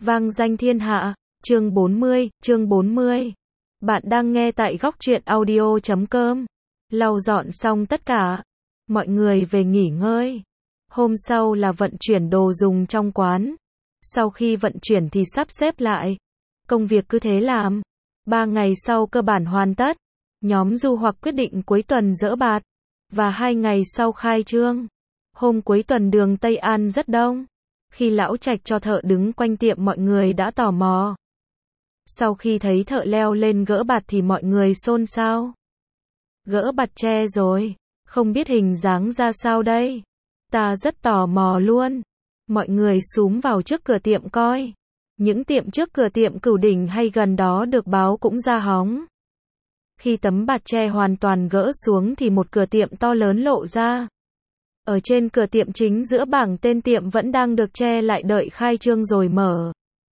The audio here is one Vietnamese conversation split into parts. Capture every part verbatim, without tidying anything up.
Vang danh thiên hạ, chương bốn mươi, chương bốn mươi. Bạn đang nghe tại góc truyện audio chấm com. Lau dọn xong tất cả, mọi người về nghỉ ngơi. Hôm sau là vận chuyển đồ dùng trong quán. Sau khi vận chuyển thì sắp xếp lại. Công việc cứ thế làm. Ba ngày sau cơ bản hoàn tất. Nhóm du hoặc quyết định cuối tuần dỡ bạt. Và hai ngày sau khai trương. Hôm cuối tuần đường Tây An rất đông. Khi lão Trạch cho thợ đứng quanh tiệm mọi người đã tò mò. Sau khi thấy thợ leo lên gỡ bạt thì mọi người xôn xao. Gỡ bạt tre rồi, không biết hình dáng ra sao đây. Ta rất tò mò luôn. Mọi người xúm vào trước cửa tiệm coi. Những tiệm trước cửa tiệm Cửu Đỉnh hay gần đó được báo cũng ra hóng. Khi tấm bạt tre hoàn toàn gỡ xuống thì một cửa tiệm to lớn lộ ra. Ở trên cửa tiệm chính giữa bảng tên tiệm vẫn đang được che lại đợi khai trương rồi mở.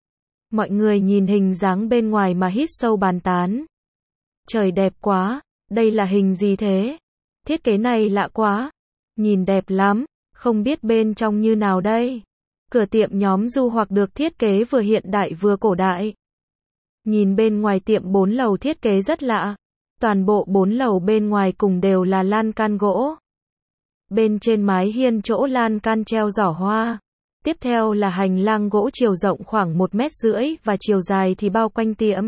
Mọi người nhìn hình dáng bên ngoài mà hít sâu bàn tán. Trời đẹp quá, đây là hình gì thế? Thiết kế này lạ quá. Nhìn đẹp lắm, không biết bên trong như nào đây. Cửa tiệm nhóm du hoặc được thiết kế vừa hiện đại vừa cổ đại. Nhìn bên ngoài tiệm bốn lầu thiết kế rất lạ. Toàn bộ bốn lầu bên ngoài cùng đều là lan can gỗ. Bên trên mái hiên chỗ lan can treo giỏ hoa. Tiếp theo là hành lang gỗ chiều rộng khoảng một mét rưỡi và chiều dài thì bao quanh tiệm.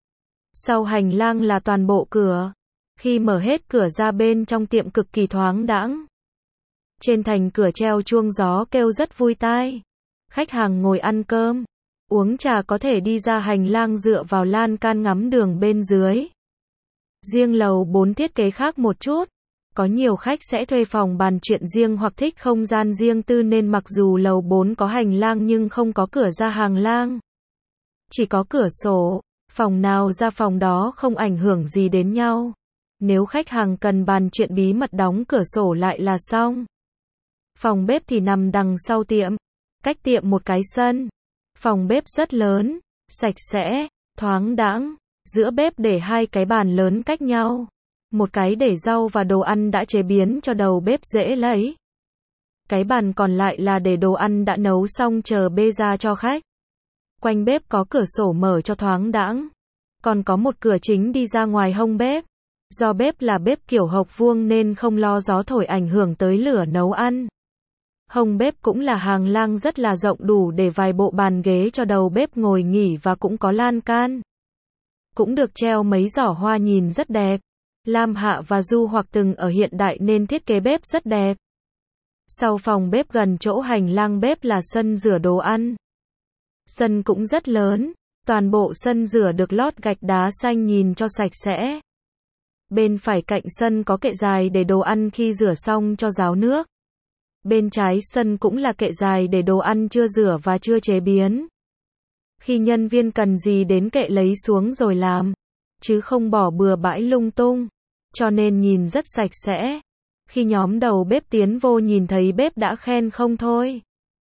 Sau hành lang là toàn bộ cửa. Khi mở hết cửa ra bên trong tiệm cực kỳ thoáng đãng. Trên thành cửa treo chuông gió kêu rất vui tai. Khách hàng ngồi ăn cơm, uống trà có thể đi ra hành lang dựa vào lan can ngắm đường bên dưới. Riêng lầu bốn thiết kế khác một chút. Có nhiều khách sẽ thuê phòng bàn chuyện riêng hoặc thích không gian riêng tư nên mặc dù lầu bốn có hành lang nhưng không có cửa ra hành lang. Chỉ có cửa sổ, phòng nào ra phòng đó không ảnh hưởng gì đến nhau. Nếu khách hàng cần bàn chuyện bí mật đóng cửa sổ lại là xong. Phòng bếp thì nằm đằng sau tiệm, cách tiệm một cái sân. Phòng bếp rất lớn, sạch sẽ, thoáng đãng, giữa bếp để hai cái bàn lớn cách nhau. Một cái để rau và đồ ăn đã chế biến cho đầu bếp dễ lấy. Cái bàn còn lại là để đồ ăn đã nấu xong chờ bê ra cho khách. Quanh bếp có cửa sổ mở cho thoáng đãng. Còn có một cửa chính đi ra ngoài hông bếp. Do bếp là bếp kiểu hộc vuông nên không lo gió thổi ảnh hưởng tới lửa nấu ăn. Hông bếp cũng là hành lang rất là rộng đủ để vài bộ bàn ghế cho đầu bếp ngồi nghỉ và cũng có lan can. Cũng được treo mấy giỏ hoa nhìn rất đẹp. Lam Hạ và Du hoặc từng ở hiện đại nên thiết kế bếp rất đẹp. Sau phòng bếp gần chỗ hành lang bếp là sân rửa đồ ăn. Sân cũng rất lớn, toàn bộ sân rửa được lót gạch đá xanh nhìn cho sạch sẽ. Bên phải cạnh sân có kệ dài để đồ ăn khi rửa xong cho ráo nước. Bên trái sân cũng là kệ dài để đồ ăn chưa rửa và chưa chế biến. Khi nhân viên cần gì đến kệ lấy xuống rồi làm, chứ không bỏ bừa bãi lung tung. Cho nên nhìn rất sạch sẽ. Khi nhóm đầu bếp tiến vô nhìn thấy bếp đã khen không thôi.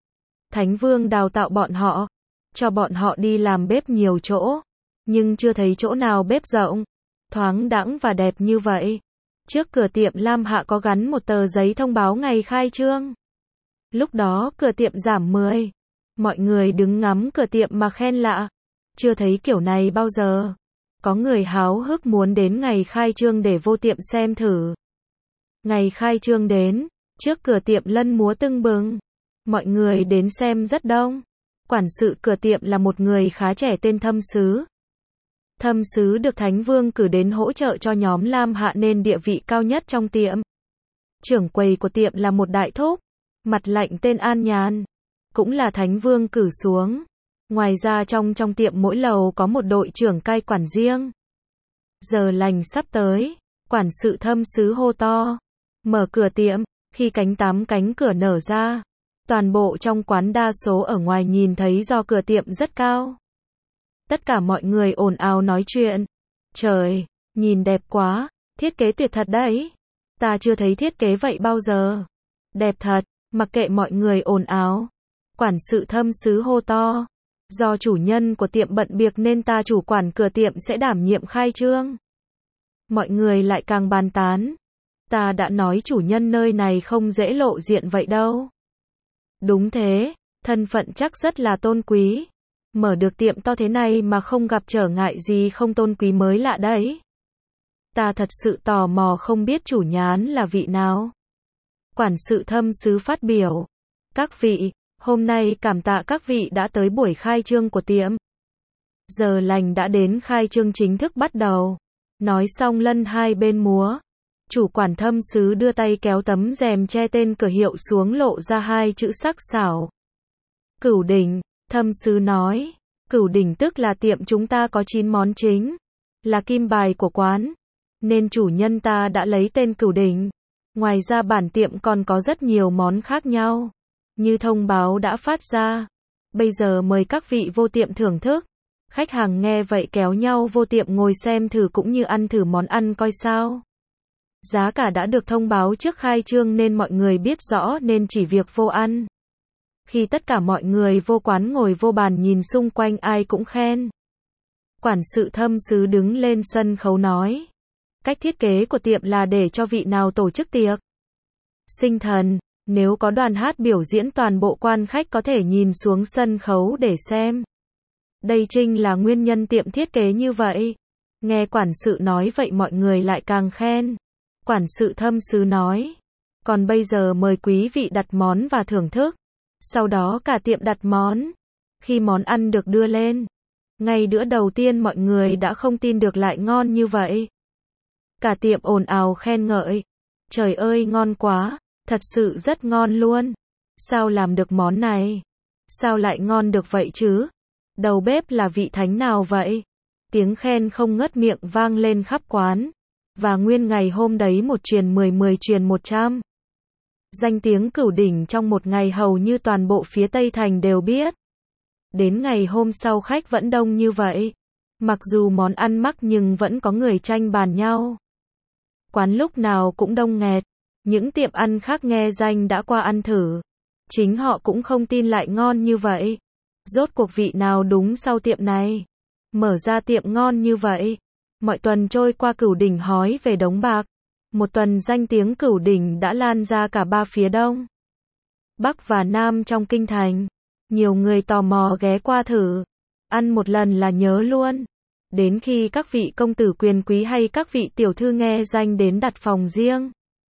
Thánh Vương đào tạo bọn họ, cho bọn họ đi làm bếp nhiều chỗ, nhưng chưa thấy chỗ nào bếp rộng, thoáng đãng và đẹp như vậy. Trước cửa tiệm Lam Hạ có gắn một tờ giấy thông báo ngày khai trương. Lúc đó cửa tiệm giảm mười. Mọi người đứng ngắm cửa tiệm mà khen lạ. Chưa thấy kiểu này bao giờ. Có người háo hức muốn đến ngày khai trương để vô tiệm xem thử. Ngày khai trương đến, trước cửa tiệm lân múa tưng bừng. Mọi người đến xem rất đông. Quản sự cửa tiệm là một người khá trẻ tên Thâm Sứ. Thâm Sứ được Thánh Vương cử đến hỗ trợ cho nhóm Lam Hạ nên địa vị cao nhất trong tiệm. Trưởng quầy của tiệm là một đại thúc, mặt lạnh tên An Nhàn, cũng là Thánh Vương cử xuống. Ngoài ra trong trong tiệm mỗi lầu có một đội trưởng cai quản riêng. Giờ lành sắp tới, quản sự Thâm Sứ hô to, mở cửa tiệm. Khi cánh tám cánh cửa nở ra, toàn bộ trong quán đa số ở ngoài nhìn thấy do cửa tiệm rất cao. Tất cả mọi người ồn ào nói chuyện. Trời, nhìn đẹp quá, thiết kế tuyệt thật đấy. Ta chưa thấy thiết kế vậy bao giờ. Đẹp thật, mặc kệ mọi người ồn ào. Quản sự Thâm Sứ hô to. Do chủ nhân của tiệm bận việc nên ta chủ quản cửa tiệm sẽ đảm nhiệm khai trương. Mọi người lại càng bàn tán. Ta đã nói chủ nhân nơi này không dễ lộ diện vậy đâu. Đúng thế, thân phận chắc rất là tôn quý. Mở được tiệm to thế này mà không gặp trở ngại gì không tôn quý mới lạ đấy. Ta thật sự tò mò không biết chủ nhán là vị nào. Quản sự thâm sứ phát biểu. Các vị, hôm nay cảm tạ các vị đã tới buổi khai trương của tiệm. Giờ lành đã đến, khai trương chính thức bắt đầu. Nói xong lân hai bên múa. Chủ quản thâm sứ đưa tay kéo tấm rèm che tên cửa hiệu xuống, lộ ra hai chữ sắc sảo. Cửu Đỉnh. Thâm sứ nói. Cửu Đỉnh tức là tiệm chúng ta có chín món chính. Là kim bài của quán. Nên chủ nhân ta đã lấy tên Cửu Đỉnh. Ngoài ra bản tiệm còn có rất nhiều món khác nhau. Như thông báo đã phát ra. Bây giờ mời các vị vô tiệm thưởng thức. Khách hàng nghe vậy kéo nhau vô tiệm ngồi xem thử cũng như ăn thử món ăn coi sao. Giá cả đã được thông báo trước khai trương nên mọi người biết rõ nên chỉ việc vô ăn. Khi tất cả mọi người vô quán ngồi vô bàn nhìn xung quanh ai cũng khen. Quản sự thâm sứ đứng lên sân khấu nói. Cách thiết kế của tiệm là để cho vị nào tổ chức tiệc sinh thần, nếu có đoàn hát biểu diễn toàn bộ quan khách có thể nhìn xuống sân khấu để xem. Đây chính là nguyên nhân tiệm thiết kế như vậy. Nghe quản sự nói vậy mọi người lại càng khen. Quản sự thâm sứ nói. Còn bây giờ mời quý vị đặt món và thưởng thức. Sau đó cả tiệm đặt món. Khi món ăn được đưa lên, ngay bữa đầu tiên mọi người đã không tin được lại ngon như vậy. Cả tiệm ồn ào khen ngợi. Trời ơi ngon quá, thật sự rất ngon luôn. Sao làm được món này? Sao lại ngon được vậy chứ? Đầu bếp là vị thánh nào vậy? Tiếng khen không ngớt miệng vang lên khắp quán. Và nguyên ngày hôm đấy một truyền mười, mười truyền một trăm. Danh tiếng Cửu Đỉnh trong một ngày hầu như toàn bộ phía Tây Thành đều biết. Đến ngày hôm sau khách vẫn đông như vậy. Mặc dù món ăn mắc nhưng vẫn có người tranh bàn nhau. Quán lúc nào cũng đông nghẹt. Những tiệm ăn khác nghe danh đã qua ăn thử. Chính họ cũng không tin lại ngon như vậy. Rốt cuộc vị nào đúng sau tiệm này? Mở ra tiệm ngon như vậy. Mọi tuần trôi qua Cửu Đỉnh hói về đống bạc. Một tuần danh tiếng Cửu Đỉnh đã lan ra cả ba phía Đông, Bắc và Nam trong kinh thành. Nhiều người tò mò ghé qua thử. Ăn một lần là nhớ luôn. Đến khi các vị công tử quyền quý hay các vị tiểu thư nghe danh đến đặt phòng riêng.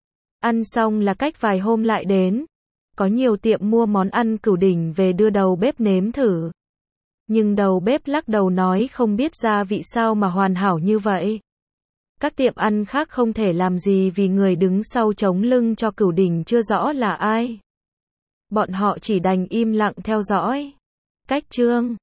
Ăn xong là cách vài hôm lại đến. Có nhiều tiệm mua món ăn Cửu Đỉnh về đưa đầu bếp nếm thử. Nhưng đầu bếp lắc đầu nói không biết gia vị sao mà hoàn hảo như vậy. Các tiệm ăn khác không thể làm gì vì người đứng sau chống lưng cho Cửu Đỉnh chưa rõ là ai. Bọn họ chỉ đành im lặng theo dõi. Cách chương